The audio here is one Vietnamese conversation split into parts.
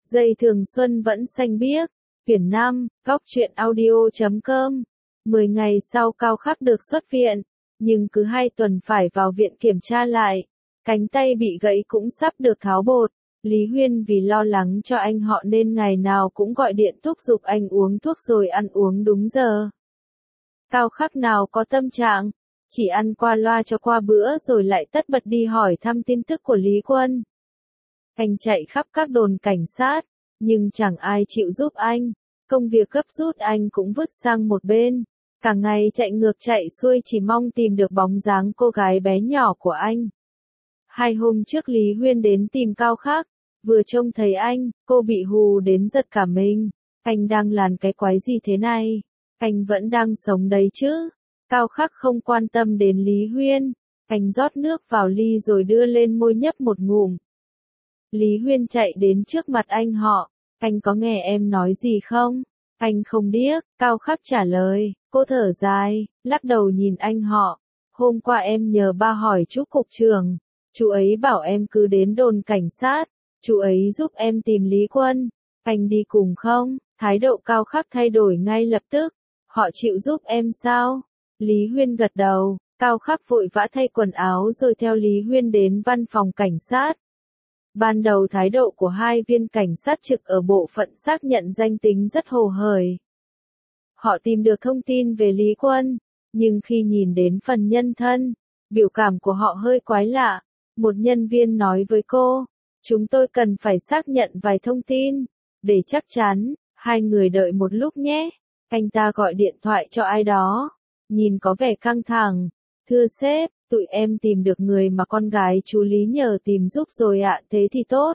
Dây thường xuân vẫn xanh biếc. Quyển 5, góc truyện audio.com. 10 ngày sau Cao Khắc được xuất viện, nhưng cứ 2 tuần phải vào viện kiểm tra lại. Cánh tay bị gãy cũng sắp được tháo bột. Lý Huyên vì lo lắng cho anh họ nên ngày nào cũng gọi điện thúc giục anh uống thuốc rồi ăn uống đúng giờ. Cao Khắc nào có tâm trạng, chỉ ăn qua loa cho qua bữa rồi lại tất bật đi hỏi thăm tin tức của Lý Quân. Anh chạy khắp các đồn cảnh sát, nhưng chẳng ai chịu giúp anh. Công việc gấp rút anh cũng vứt sang một bên. Cả ngày chạy ngược chạy xuôi chỉ mong tìm được bóng dáng cô gái bé nhỏ của anh. 2 hôm trước Lý Huyên đến tìm Cao Khắc, vừa trông thấy anh, cô bị hù đến giật cả mình. Anh đang làm cái quái gì thế này? Anh vẫn đang sống đấy chứ? Cao Khắc không quan tâm đến Lý Huyên. Anh rót nước vào ly rồi đưa lên môi nhấp một ngụm. Lý Huyên chạy đến trước mặt anh họ. Anh có nghe em nói gì không? Anh không điếc, Cao Khắc trả lời. Cô thở dài, lắc đầu nhìn anh họ. Hôm qua em nhờ ba hỏi chú cục trưởng. Chú ấy bảo em cứ đến đồn cảnh sát. Chú ấy giúp em tìm Lý Quân. Anh đi cùng không? Thái độ Cao Khắc thay đổi ngay lập tức. Họ chịu giúp em sao? Lý Huyên gật đầu. Cao Khắc vội vã thay quần áo rồi theo Lý Huyên đến văn phòng cảnh sát. Ban đầu thái độ của 2 viên cảnh sát trực ở bộ phận xác nhận danh tính rất hồ hởi. Họ tìm được thông tin về Lý Quân, nhưng khi nhìn đến phần nhân thân, biểu cảm của họ hơi quái lạ. Một nhân viên nói với cô, chúng tôi cần phải xác nhận vài thông tin, để chắc chắn, 2 người đợi một lúc nhé. Anh ta gọi điện thoại cho ai đó, nhìn có vẻ căng thẳng. Thưa sếp, tụi em tìm được người mà con gái chú Lý nhờ tìm giúp rồi ạ, thế thì tốt.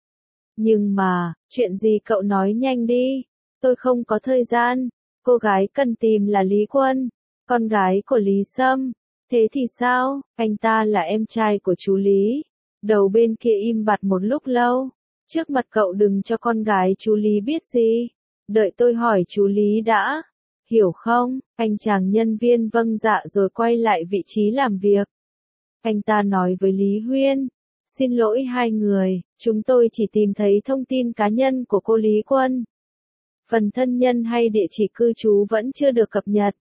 Nhưng mà, chuyện gì cậu nói nhanh đi, tôi không có thời gian. Cô gái cần tìm là Lý Quân, con gái của Lý Sâm. Thế thì sao, anh ta là em trai của chú Lý. Đầu bên kia im bặt một lúc lâu. Trước mặt cậu đừng cho con gái chú Lý biết gì. Đợi tôi hỏi chú Lý đã. Hiểu không? Anh chàng nhân viên vâng dạ rồi quay lại vị trí làm việc. Anh ta nói với Lý Huyên. Xin lỗi 2 người, chúng tôi chỉ tìm thấy thông tin cá nhân của cô Lý Quân. Phần thân nhân hay địa chỉ cư trú vẫn chưa được cập nhật.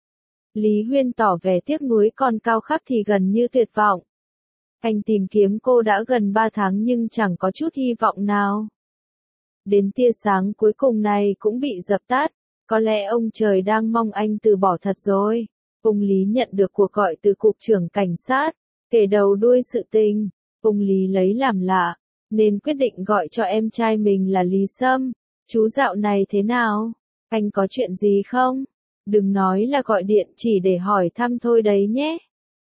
Lý Huyên tỏ vẻ tiếc nuối, còn Cao Khắc thì gần như tuyệt vọng. Anh tìm kiếm cô đã gần 3 tháng nhưng chẳng có chút hy vọng nào. Đến tia sáng cuối cùng này cũng bị dập tắt. Có lẽ ông trời đang mong anh từ bỏ thật rồi. Ông Lý nhận được cuộc gọi từ cục trưởng cảnh sát, kể đầu đuôi sự tình. Ông Lý lấy làm lạ, nên quyết định gọi cho em trai mình là Lý Sâm. Chú dạo này thế nào? Anh có chuyện gì không? Đừng nói là gọi điện chỉ để hỏi thăm thôi đấy nhé.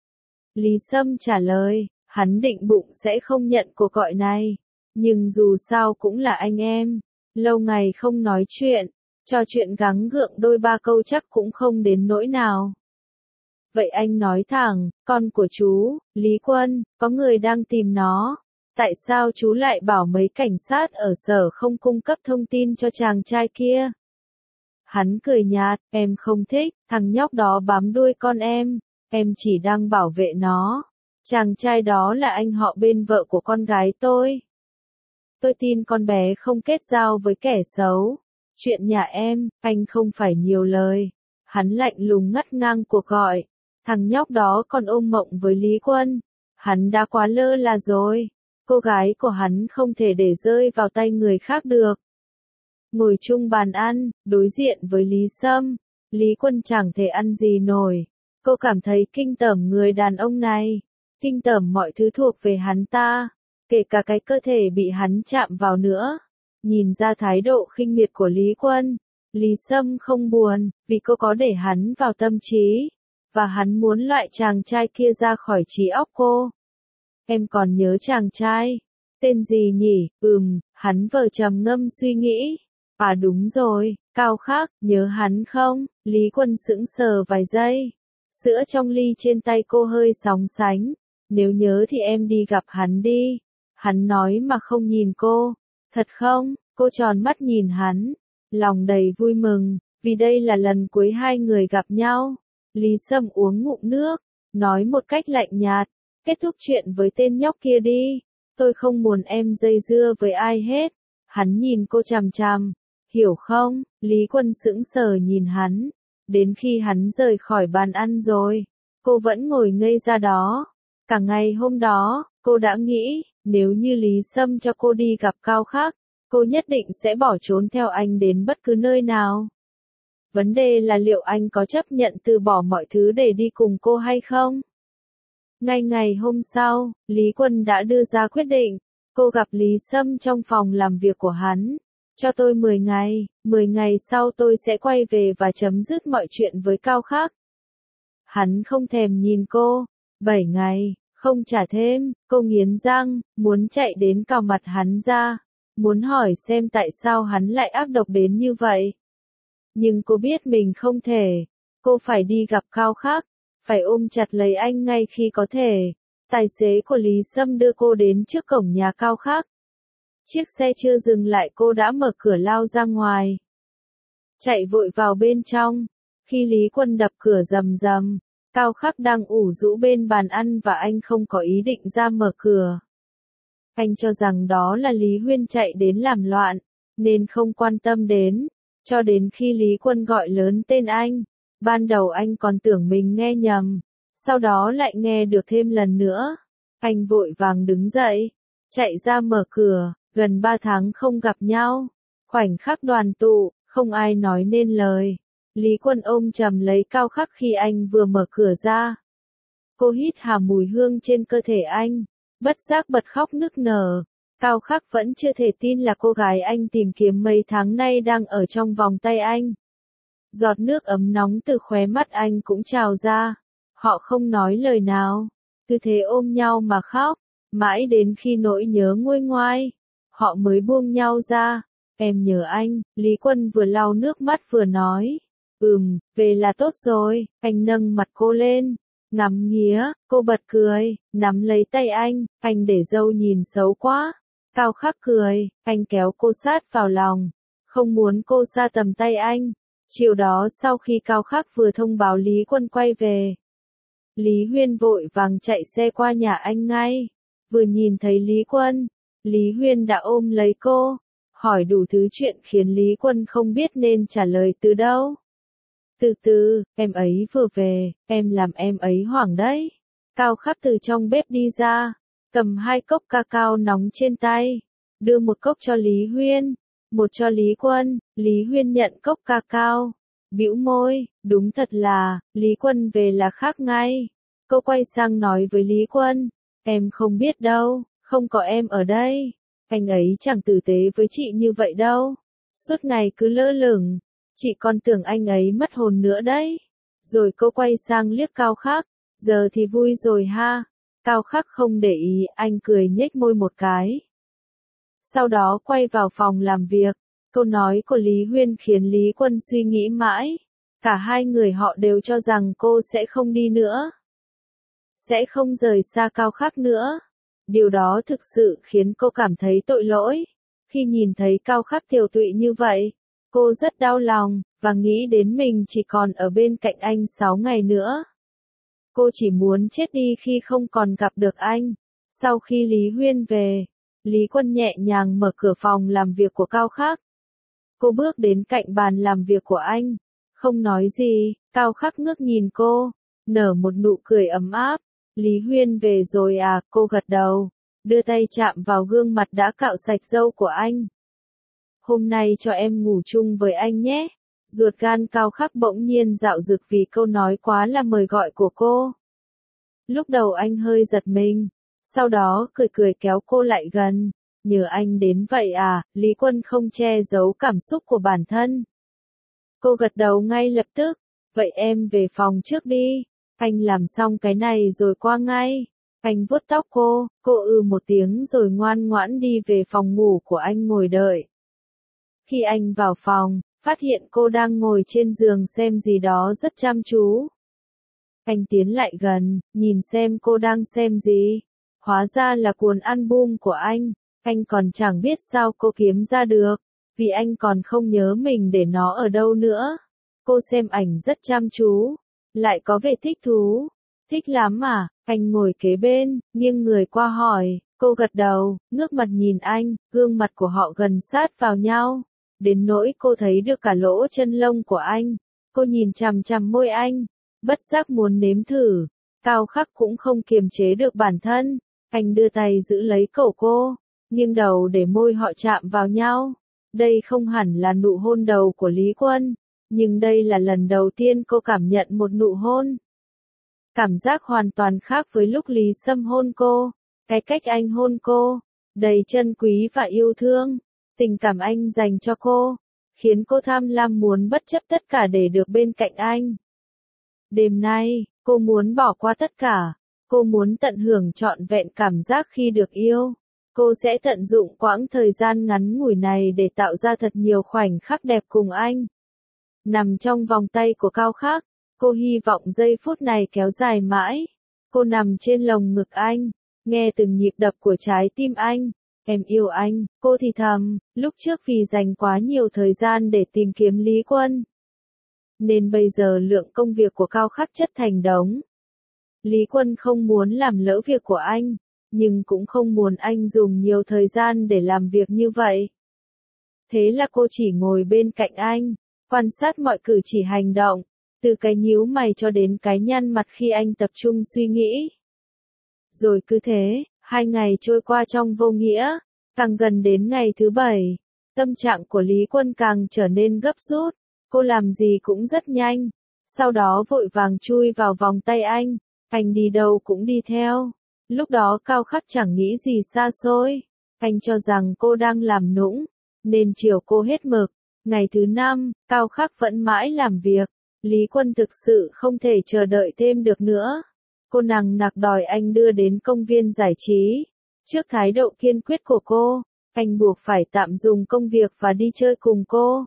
Lý Sâm trả lời, hắn định bụng sẽ không nhận cuộc gọi này. Nhưng dù sao cũng là anh em. Lâu ngày không nói chuyện. Trò chuyện gắng gượng đôi ba câu chắc cũng không đến nỗi nào. Vậy anh nói thẳng, con của chú, Lý Quân, có người đang tìm nó. Tại sao chú lại bảo mấy cảnh sát ở sở không cung cấp thông tin cho chàng trai kia? Hắn cười nhạt, em không thích, thằng nhóc đó bám đuôi con em chỉ đang bảo vệ nó. Chàng trai đó là anh họ bên vợ của con gái tôi. Tôi tin con bé không kết giao với kẻ xấu. Chuyện nhà em, anh không phải nhiều lời. Hắn lạnh lùng ngắt ngang cuộc gọi. Thằng nhóc đó còn ôm mộng với Lý Quân. Hắn đã quá lơ là rồi. Cô gái của hắn không thể để rơi vào tay người khác được. Ngồi chung bàn ăn, đối diện với Lý Sâm. Lý Quân chẳng thể ăn gì nổi. Cô cảm thấy kinh tởm người đàn ông này. Kinh tởm mọi thứ thuộc về hắn ta. Kể cả cái cơ thể bị hắn chạm vào nữa. Nhìn ra thái độ khinh miệt của Lý Quân, Lý Sâm không buồn, vì cô có để hắn vào tâm trí, và hắn muốn loại chàng trai kia ra khỏi trí óc cô. Em còn nhớ chàng trai, tên gì nhỉ? Hắn vờ trầm ngâm suy nghĩ. À đúng rồi, Cao Khắc, nhớ hắn không? Lý Quân sững sờ vài giây. Sữa trong ly trên tay cô hơi sóng sánh. Nếu nhớ thì em đi gặp hắn đi. Hắn nói mà không nhìn cô. Thật không? Cô tròn mắt nhìn hắn, lòng đầy vui mừng, vì đây là lần cuối 2 người gặp nhau. Lý Sâm uống ngụm nước, nói một cách lạnh nhạt, kết thúc chuyện với tên nhóc kia đi. Tôi không muốn em dây dưa với ai hết. Hắn nhìn cô chằm chằm, hiểu không? Lý Quân sững sờ nhìn hắn, đến khi hắn rời khỏi bàn ăn rồi, cô vẫn ngồi ngây ra đó. Cả ngày hôm đó, cô đã nghĩ, nếu như Lý Sâm cho cô đi gặp Cao Khắc, cô nhất định sẽ bỏ trốn theo anh đến bất cứ nơi nào. Vấn đề là liệu anh có chấp nhận từ bỏ mọi thứ để đi cùng cô hay không? Ngay ngày hôm sau, Lý Quân đã đưa ra quyết định. Cô gặp Lý Sâm trong phòng làm việc của hắn. Cho tôi 10 ngày, 10 ngày sau tôi sẽ quay về và chấm dứt mọi chuyện với Cao Khắc. Hắn không thèm nhìn cô. 7 ngày, không trả thêm, cô nghiến răng, muốn chạy đến cào mặt hắn ra. Muốn hỏi xem tại sao hắn lại ác độc đến như vậy. Nhưng cô biết mình không thể. Cô phải đi gặp Cao Khắc, phải ôm chặt lấy anh ngay khi có thể. Tài xế của Lý Sâm đưa cô đến trước cổng nhà Cao Khắc. Chiếc xe chưa dừng lại cô đã mở cửa lao ra ngoài. Chạy vội vào bên trong. Khi Lý Quân đập cửa rầm rầm, Cao Khắc đang ủ rũ bên bàn ăn và anh không có ý định ra mở cửa. Anh cho rằng đó là Lý Huyên chạy đến làm loạn, nên không quan tâm đến. Cho đến khi Lý Quân gọi lớn tên anh, ban đầu anh còn tưởng mình nghe nhầm, sau đó lại nghe được thêm lần nữa. Anh vội vàng đứng dậy, chạy ra mở cửa, gần 3 tháng không gặp nhau. Khoảnh khắc đoàn tụ, không ai nói nên lời. Lý Quân ôm chầm lấy Cao Khắc khi anh vừa mở cửa ra. Cô hít hà mùi hương trên cơ thể anh, bất giác bật khóc nức nở. Cao Khắc vẫn chưa thể tin là cô gái anh tìm kiếm mấy tháng nay đang ở trong vòng tay anh. Giọt nước ấm nóng từ khóe mắt anh cũng trào ra. Họ không nói lời nào, cứ thế ôm nhau mà khóc, mãi đến khi nỗi nhớ nguôi ngoai, họ mới buông nhau ra. Em nhớ anh, Lý Quân vừa lau nước mắt vừa nói. Về là tốt rồi. Anh nâng mặt cô lên, ngắm nghía, cô bật cười, nắm lấy tay anh để dâu nhìn xấu quá. Cao Khắc cười, anh kéo cô sát vào lòng, không muốn cô xa tầm tay anh. Chiều đó sau khi Cao Khắc vừa thông báo Lý Quân quay về, Lý Huyên vội vàng chạy xe qua nhà anh ngay. Vừa nhìn thấy Lý Quân, Lý Huyên đã ôm lấy cô, hỏi đủ thứ chuyện khiến Lý Quân không biết nên trả lời từ đâu. Từ từ, em ấy vừa về, em làm em ấy hoảng đấy. Cao Khắc từ trong bếp đi ra, cầm 2 cốc cacao nóng trên tay, đưa một cốc cho Lý Huyên, một cho Lý Quân. Lý Huyên nhận cốc cacao, bĩu môi, đúng thật là, Lý Quân về là khác ngay. Cô quay sang nói với Lý Quân, em không biết đâu, không có em ở đây, anh ấy chẳng tử tế với chị như vậy đâu, suốt ngày cứ lơ lửng, chị còn tưởng anh ấy mất hồn nữa đấy. Rồi cô quay sang liếc Cao Khắc, giờ thì vui rồi ha. Cao Khắc không để ý, anh cười nhếch môi một cái. Sau đó quay vào phòng làm việc. Câu nói của Lý Huyên khiến Lý Quân suy nghĩ mãi. Cả hai người họ đều cho rằng cô sẽ không đi nữa, sẽ không rời xa Cao Khắc nữa. Điều đó thực sự khiến cô cảm thấy tội lỗi. Khi nhìn thấy Cao Khắc tiều tụy như vậy, cô rất đau lòng, và nghĩ đến mình chỉ còn ở bên cạnh anh 6 ngày nữa. Cô chỉ muốn chết đi khi không còn gặp được anh. Sau khi Lý Huyên về, Lý Quân nhẹ nhàng mở cửa phòng làm việc của Cao Khắc. Cô bước đến cạnh bàn làm việc của anh, không nói gì. Cao Khắc ngước nhìn cô, nở một nụ cười ấm áp. Lý Huyên về rồi à? Cô gật đầu, đưa tay chạm vào gương mặt đã cạo sạch râu của anh. Hôm nay cho em ngủ chung với anh nhé. Ruột gan Cao Khắc bỗng nhiên dạo dực vì câu nói quá là mời gọi của cô. Lúc đầu anh hơi giật mình, sau đó cười cười kéo cô lại gần. Nhờ anh đến vậy à? Lý Quân không che giấu cảm xúc của bản thân. Cô gật đầu ngay lập tức. Vậy em về phòng trước đi. Anh làm xong cái này rồi qua ngay. Anh vuốt tóc cô một tiếng rồi ngoan ngoãn đi về phòng ngủ của anh ngồi đợi. Khi anh vào phòng, phát hiện cô đang ngồi trên giường xem gì đó rất chăm chú. Anh tiến lại gần, nhìn xem cô đang xem gì. Hóa ra là cuốn album của anh còn chẳng biết sao cô kiếm ra được, vì anh còn không nhớ mình để nó ở đâu nữa. Cô xem ảnh rất chăm chú, lại có vẻ thích thú. Thích lắm à? Anh ngồi kế bên, nghiêng người qua hỏi, Cô gật đầu, ngước mặt nhìn anh, gương mặt của họ gần sát vào nhau. Đến nỗi cô thấy được cả lỗ chân lông của anh. Cô nhìn chằm chằm môi anh, bất giác muốn nếm thử. Cao Khắc cũng không kiềm chế được bản thân. Anh đưa tay giữ lấy cổ cô, nghiêng đầu để môi họ chạm vào nhau. Đây không hẳn là nụ hôn đầu của Lý Quân, nhưng đây là lần đầu tiên cô cảm nhận một nụ hôn. Cảm giác hoàn toàn khác với lúc Lý Sâm hôn cô. Cái cách anh hôn cô, đầy trân quý và yêu thương. Tình cảm anh dành cho cô, khiến cô tham lam muốn bất chấp tất cả để được bên cạnh anh. Đêm nay, cô muốn bỏ qua tất cả. Cô muốn tận hưởng trọn vẹn cảm giác khi được yêu. Cô sẽ tận dụng quãng thời gian ngắn ngủi này để tạo ra thật nhiều khoảnh khắc đẹp cùng anh. Nằm trong vòng tay của Cao Khắc, cô hy vọng giây phút này kéo dài mãi. Cô nằm trên lồng ngực anh, nghe từng nhịp đập của trái tim anh. Em yêu anh, cô thì thầm, lúc trước vì dành quá nhiều thời gian để tìm kiếm Lý Quân. Nên bây giờ lượng công việc của Cao Khắc chất thành đống. Lý Quân không muốn làm lỡ việc của anh, nhưng cũng không muốn anh dùng nhiều thời gian để làm việc như vậy. Thế là cô chỉ ngồi bên cạnh anh, quan sát mọi cử chỉ hành động, từ cái nhíu mày cho đến cái nhăn mặt khi anh tập trung suy nghĩ. Rồi cứ thế, 2 ngày trôi qua trong vô nghĩa, càng gần đến ngày thứ 7, tâm trạng của Lý Quân càng trở nên gấp rút, cô làm gì cũng rất nhanh, sau đó vội vàng chui vào vòng tay anh đi đâu cũng đi theo. Lúc đó Cao Khắc chẳng nghĩ gì xa xôi, anh cho rằng cô đang làm nũng, nên chiều cô hết mực. Ngày thứ 5, Cao Khắc vẫn mãi làm việc, Lý Quân thực sự không thể chờ đợi thêm được nữa. Cô nằng nặc đòi anh đưa đến công viên giải trí. Trước thái độ kiên quyết của cô, anh buộc phải tạm dừng công việc và đi chơi cùng cô.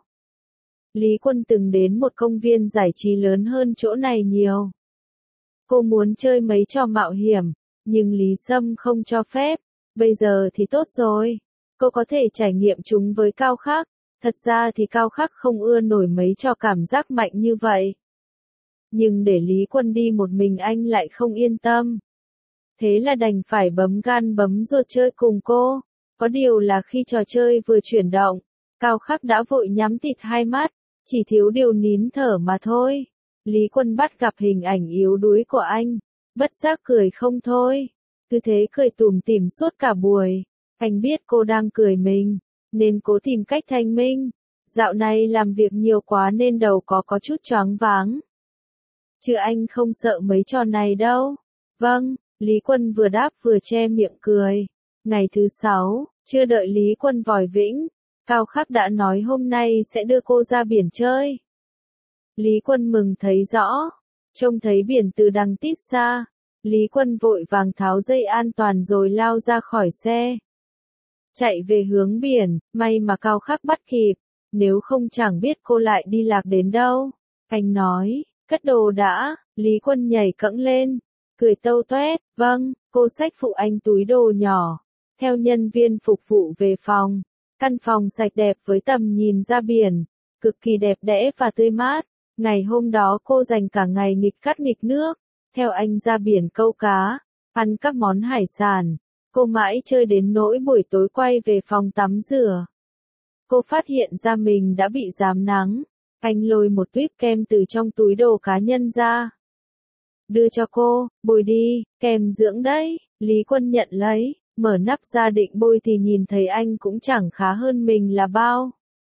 Lý Quân từng đến một công viên giải trí lớn hơn chỗ này nhiều. Cô muốn chơi mấy trò mạo hiểm, nhưng Lý Sâm không cho phép. Bây giờ thì tốt rồi, cô có thể trải nghiệm chúng với Cao Khắc. Thật ra thì Cao Khắc không ưa nổi mấy trò cảm giác mạnh như vậy. Nhưng để Lý Quân đi một mình anh lại không yên tâm. Thế là đành phải bấm gan bấm ruột chơi cùng cô. Có điều là khi trò chơi vừa chuyển động, Cao Khắc đã vội nhắm tịt hai mắt, chỉ thiếu điều nín thở mà thôi. Lý Quân bắt gặp hình ảnh yếu đuối của anh, bất giác cười không thôi. Cứ thế cười tủm tỉm suốt cả buổi. Anh biết cô đang cười mình, nên cố tìm cách thanh minh. Dạo này làm việc nhiều quá nên đầu có chút choáng váng. Chứ anh không sợ mấy trò này đâu. Vâng, Lý Quân vừa đáp vừa che miệng cười. Ngày thứ 6, chưa đợi Lý Quân vòi vĩnh, Cao Khắc đã nói hôm nay sẽ đưa cô ra biển chơi. Lý Quân mừng thấy rõ, trông thấy biển từ đằng tít xa. Lý Quân vội vàng tháo dây an toàn rồi lao ra khỏi xe. Chạy về hướng biển, may mà Cao Khắc bắt kịp, nếu không chẳng biết cô lại đi lạc đến đâu. Anh nói, cất đồ đã, Lý Quân nhảy cẫng lên, cười tâu toét, vâng, cô xách phụ anh túi đồ nhỏ, theo nhân viên phục vụ về phòng. Căn phòng sạch đẹp với tầm nhìn ra biển, cực kỳ đẹp đẽ và tươi mát. Ngày hôm đó cô dành cả ngày nghịch cắt nghịch nước, theo anh ra biển câu cá, ăn các món hải sản. Cô mãi chơi đến nỗi buổi tối quay về phòng tắm rửa. Cô phát hiện ra mình đã bị rám nắng. Anh lôi một tuýp kem từ trong túi đồ cá nhân ra. Đưa cho cô, bôi đi, kem dưỡng đấy. Lý Quân nhận lấy, mở nắp ra định bôi thì nhìn thấy anh cũng chẳng khá hơn mình là bao.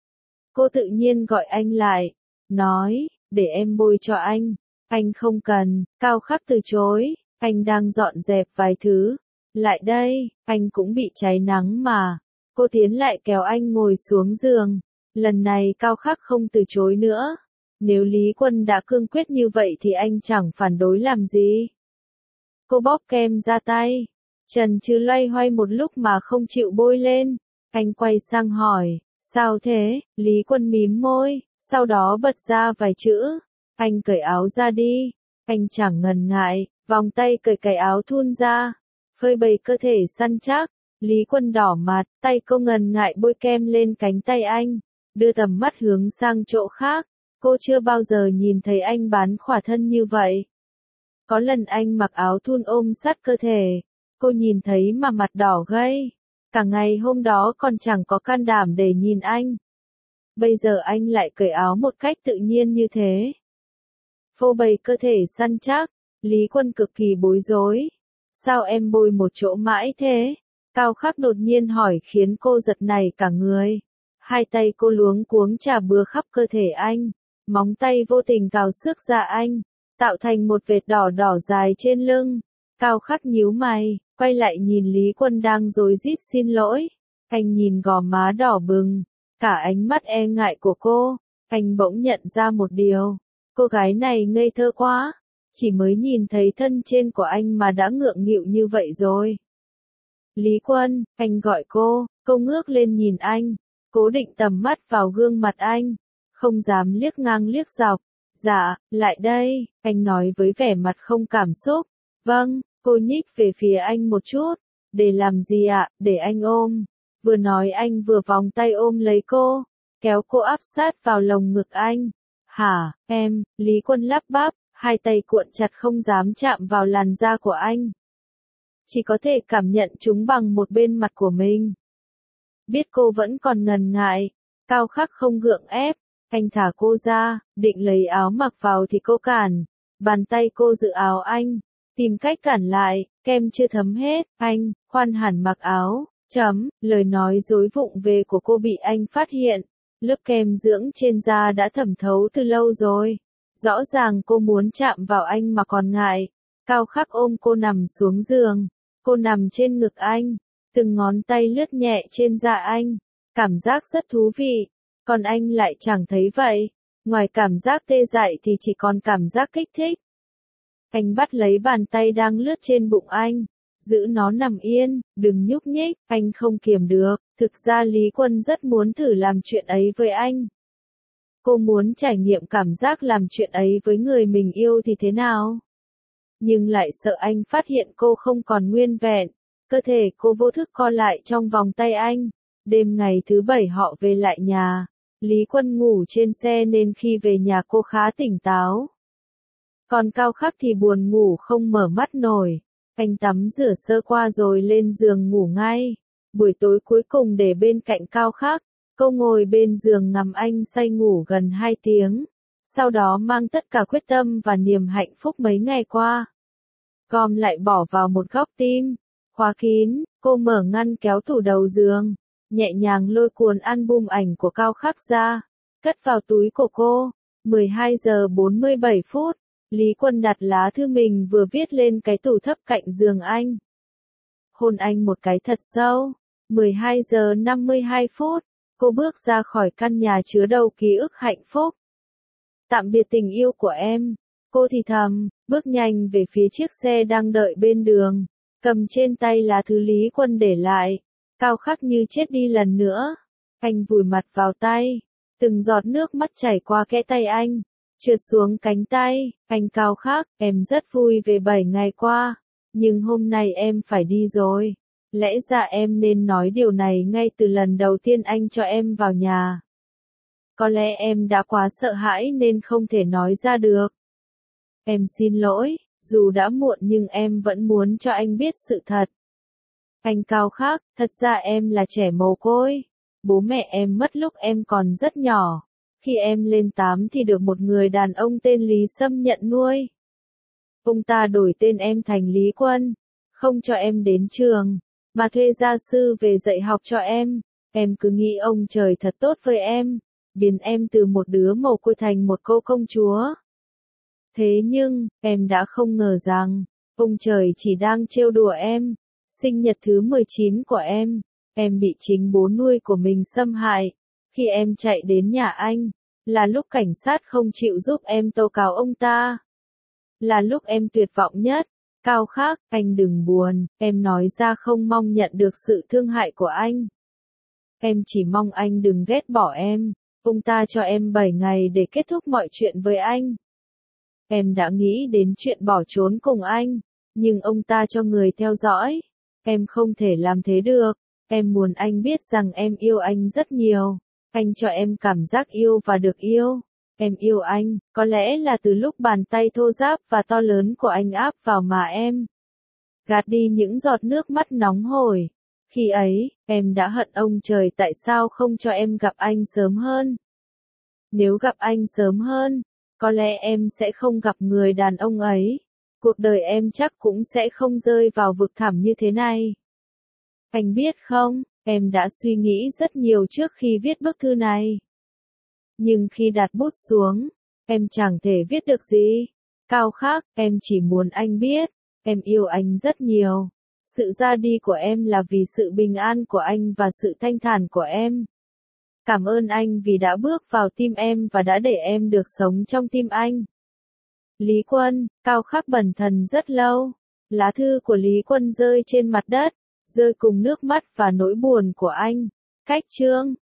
Cô tự nhiên gọi anh lại, nói, để em bôi cho anh. Anh không cần, Cao Khắc từ chối, anh đang dọn dẹp vài thứ. Lại đây, anh cũng bị cháy nắng mà. Cô tiến lại kéo anh ngồi xuống giường. Lần này Cao Khắc không từ chối nữa. Nếu Lý Quân đã cương quyết như vậy thì anh chẳng phản đối làm gì. Cô bóp kem ra tay. Trần Trừ loay hoay một lúc mà không chịu bôi lên. Anh quay sang hỏi, sao thế? Lý Quân mím môi, sau đó bật ra vài chữ. Anh cởi áo ra đi. Anh chẳng ngần ngại, vòng tay cởi cái áo thun ra. Phơi bày cơ thể săn chắc. Lý Quân đỏ mặt, tay cô ngần ngại bôi kem lên cánh tay anh, đưa tầm mắt hướng sang chỗ khác. Cô chưa bao giờ nhìn thấy anh bán khỏa thân như vậy. Có lần anh mặc áo thun ôm sát cơ thể, Cô nhìn thấy mà mặt đỏ gay. Cả ngày hôm đó còn chẳng có can đảm để nhìn anh. Bây giờ anh lại cởi áo một cách tự nhiên như thế. Phô bày cơ thể săn chắc, Lý Quân cực kỳ bối rối. Sao em bôi một chỗ mãi thế? Cao Khắc đột nhiên hỏi khiến cô giật nảy cả người. Hai tay cô luống cuống chà bừa khắp cơ thể anh. Móng tay vô tình cào xước da anh, tạo thành một vệt đỏ đỏ dài trên lưng. Cao Khắc nhíu mày, quay lại nhìn Lý Quân đang rối rít xin lỗi. Anh nhìn gò má đỏ bừng, cả ánh mắt e ngại của cô. Anh bỗng nhận ra một điều. Cô gái này ngây thơ quá. Chỉ mới nhìn thấy thân trên của anh mà đã ngượng nghịu như vậy rồi. Lý Quân, anh gọi cô ngước lên nhìn anh, cố định tầm mắt vào gương mặt anh, không dám liếc ngang liếc dọc. Dạ, lại đây, anh nói với vẻ mặt không cảm xúc. Vâng, cô nhích về phía anh một chút. Để làm gì ạ, để anh ôm. Vừa nói anh vừa vòng tay ôm lấy cô, kéo cô áp sát vào lồng ngực anh. Hả, em, Lý Quân lắp bắp, hai tay cuộn chặt không dám chạm vào làn da của anh. Chỉ có thể cảm nhận chúng bằng một bên mặt của mình. Biết cô vẫn còn ngần ngại, Cao Khắc không gượng ép, anh thả cô ra, định lấy áo mặc vào thì cô cản. Bàn tay cô giữ áo anh, tìm cách cản lại, kem chưa thấm hết, anh, khoan hẳn mặc áo, lời nói dối vụng về của cô bị anh phát hiện. Lớp kem dưỡng trên da đã thẩm thấu từ lâu rồi. Rõ ràng cô muốn chạm vào anh mà còn ngại. Cao Khắc ôm cô nằm xuống giường. Cô nằm trên ngực anh. Từng ngón tay lướt nhẹ trên da anh. Cảm giác rất thú vị. Còn anh lại chẳng thấy vậy. Ngoài cảm giác tê dại thì chỉ còn cảm giác kích thích. Anh bắt lấy bàn tay đang lướt trên bụng anh. Giữ nó nằm yên, đừng nhúc nhích, anh không kiềm được. Thực ra Lý Quân rất muốn thử làm chuyện ấy với anh. Cô muốn trải nghiệm cảm giác làm chuyện ấy với người mình yêu thì thế nào? Nhưng lại sợ anh phát hiện cô không còn nguyên vẹn. Cơ thể cô vô thức co lại trong vòng tay anh. Đêm ngày thứ 7 họ về lại nhà. Lý Quân ngủ trên xe nên khi về nhà cô khá tỉnh táo. Còn Cao Khắc thì buồn ngủ không mở mắt nổi. Anh tắm rửa sơ qua rồi lên giường ngủ ngay. Buổi tối cuối cùng để bên cạnh Cao Khắc, cô ngồi bên giường ngắm anh say ngủ gần 2 tiếng. Sau đó mang tất cả quyết tâm và niềm hạnh phúc mấy ngày qua. Gom lại bỏ vào một góc tim. Khóa kín, cô mở ngăn kéo tủ đầu giường. Nhẹ nhàng lôi cuốn album ảnh của Cao Khắc ra. Cất vào túi của cô. 12 giờ 47 phút. Lý Quân đặt lá thư mình vừa viết lên cái tủ thấp cạnh giường anh. Hôn anh một cái thật sâu. 12 giờ 52 phút. Cô bước ra khỏi căn nhà chứa đầy ký ức hạnh phúc. Tạm biệt tình yêu của em. Cô thì thầm, bước nhanh về phía chiếc xe đang đợi bên đường. Cầm trên tay là thứ Lý Quân để lại. Cao Khắc như chết đi lần nữa. Anh vùi mặt vào tay. Từng giọt nước mắt chảy qua kẽ tay anh. Trượt xuống cánh tay. Anh Cao Khắc, em rất vui về 7 ngày qua. Nhưng hôm nay em phải đi rồi. Lẽ ra em nên nói điều này ngay từ lần đầu tiên anh cho em vào nhà. Có lẽ em đã quá sợ hãi nên không thể nói ra được. Em xin lỗi, dù đã muộn nhưng em vẫn muốn cho anh biết sự thật. Anh Cao Khắc, thật ra em là trẻ mồ côi. Bố mẹ em mất lúc em còn rất nhỏ. Khi em lên 8 thì được một người đàn ông tên Lý Sâm nhận nuôi. Ông ta đổi tên em thành Lý Quân, không cho em đến trường, mà thuê gia sư về dạy học cho em. Em cứ nghĩ ông trời thật tốt với em, biến em từ một đứa mồ côi thành một cô công chúa. Thế nhưng, em đã không ngờ rằng, ông trời chỉ đang trêu đùa em. Sinh nhật thứ 19 của em bị chính bố nuôi của mình xâm hại. Khi em chạy đến nhà anh, là lúc cảnh sát không chịu giúp em tố cáo ông ta. Là lúc em tuyệt vọng nhất. Cao Khắc, anh đừng buồn, em nói ra không mong nhận được sự thương hại của anh. Em chỉ mong anh đừng ghét bỏ em. Ông ta cho em 7 ngày để kết thúc mọi chuyện với anh. Em đã nghĩ đến chuyện bỏ trốn cùng anh, nhưng ông ta cho người theo dõi. Em không thể làm thế được. Em muốn anh biết rằng em yêu anh rất nhiều. Anh cho em cảm giác yêu và được yêu. Em yêu anh, có lẽ là từ lúc bàn tay thô ráp và to lớn của anh áp vào mà em gạt đi những giọt nước mắt nóng hổi. Khi ấy, em đã hận ông trời tại sao không cho em gặp anh sớm hơn. Nếu gặp anh sớm hơn, có lẽ em sẽ không gặp người đàn ông ấy. Cuộc đời em chắc cũng sẽ không rơi vào vực thẳm như thế này. Anh biết không, em đã suy nghĩ rất nhiều trước khi viết bức thư này. Nhưng khi đặt bút xuống, em chẳng thể viết được gì. Cao Khắc, em chỉ muốn anh biết, em yêu anh rất nhiều. Sự ra đi của em là vì sự bình an của anh và sự thanh thản của em. Cảm ơn anh vì đã bước vào tim em và đã để em được sống trong tim anh. Lý Quân, Cao Khắc bần thần rất lâu. Lá thư của Lý Quân rơi trên mặt đất, rơi cùng nước mắt và nỗi buồn của anh. Cách chương